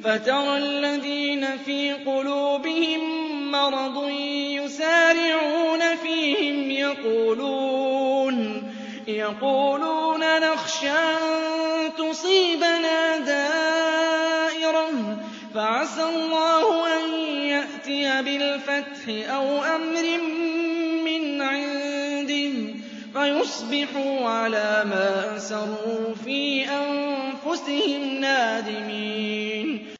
فَتَرَى الَّذِينَ فِي قُلُوبِهِم مَّرَضٌ يُسَارِعُونَ فِيهِمْ يَقُولُونَ نَخْشَىٰ أَن تُصِيبَنَا دَائِرَةٌ فَعَسَى اللَّهُ أَن يَأْتِيَ بِالْفَتْحِ أَوْ أَمْرٍ مِّنْ عِندِهِ فَيُصْبِحُوا عَلَىٰ مَا أَسَرُّوا فِي أَنفُسِهِمْ نَادِمِينَ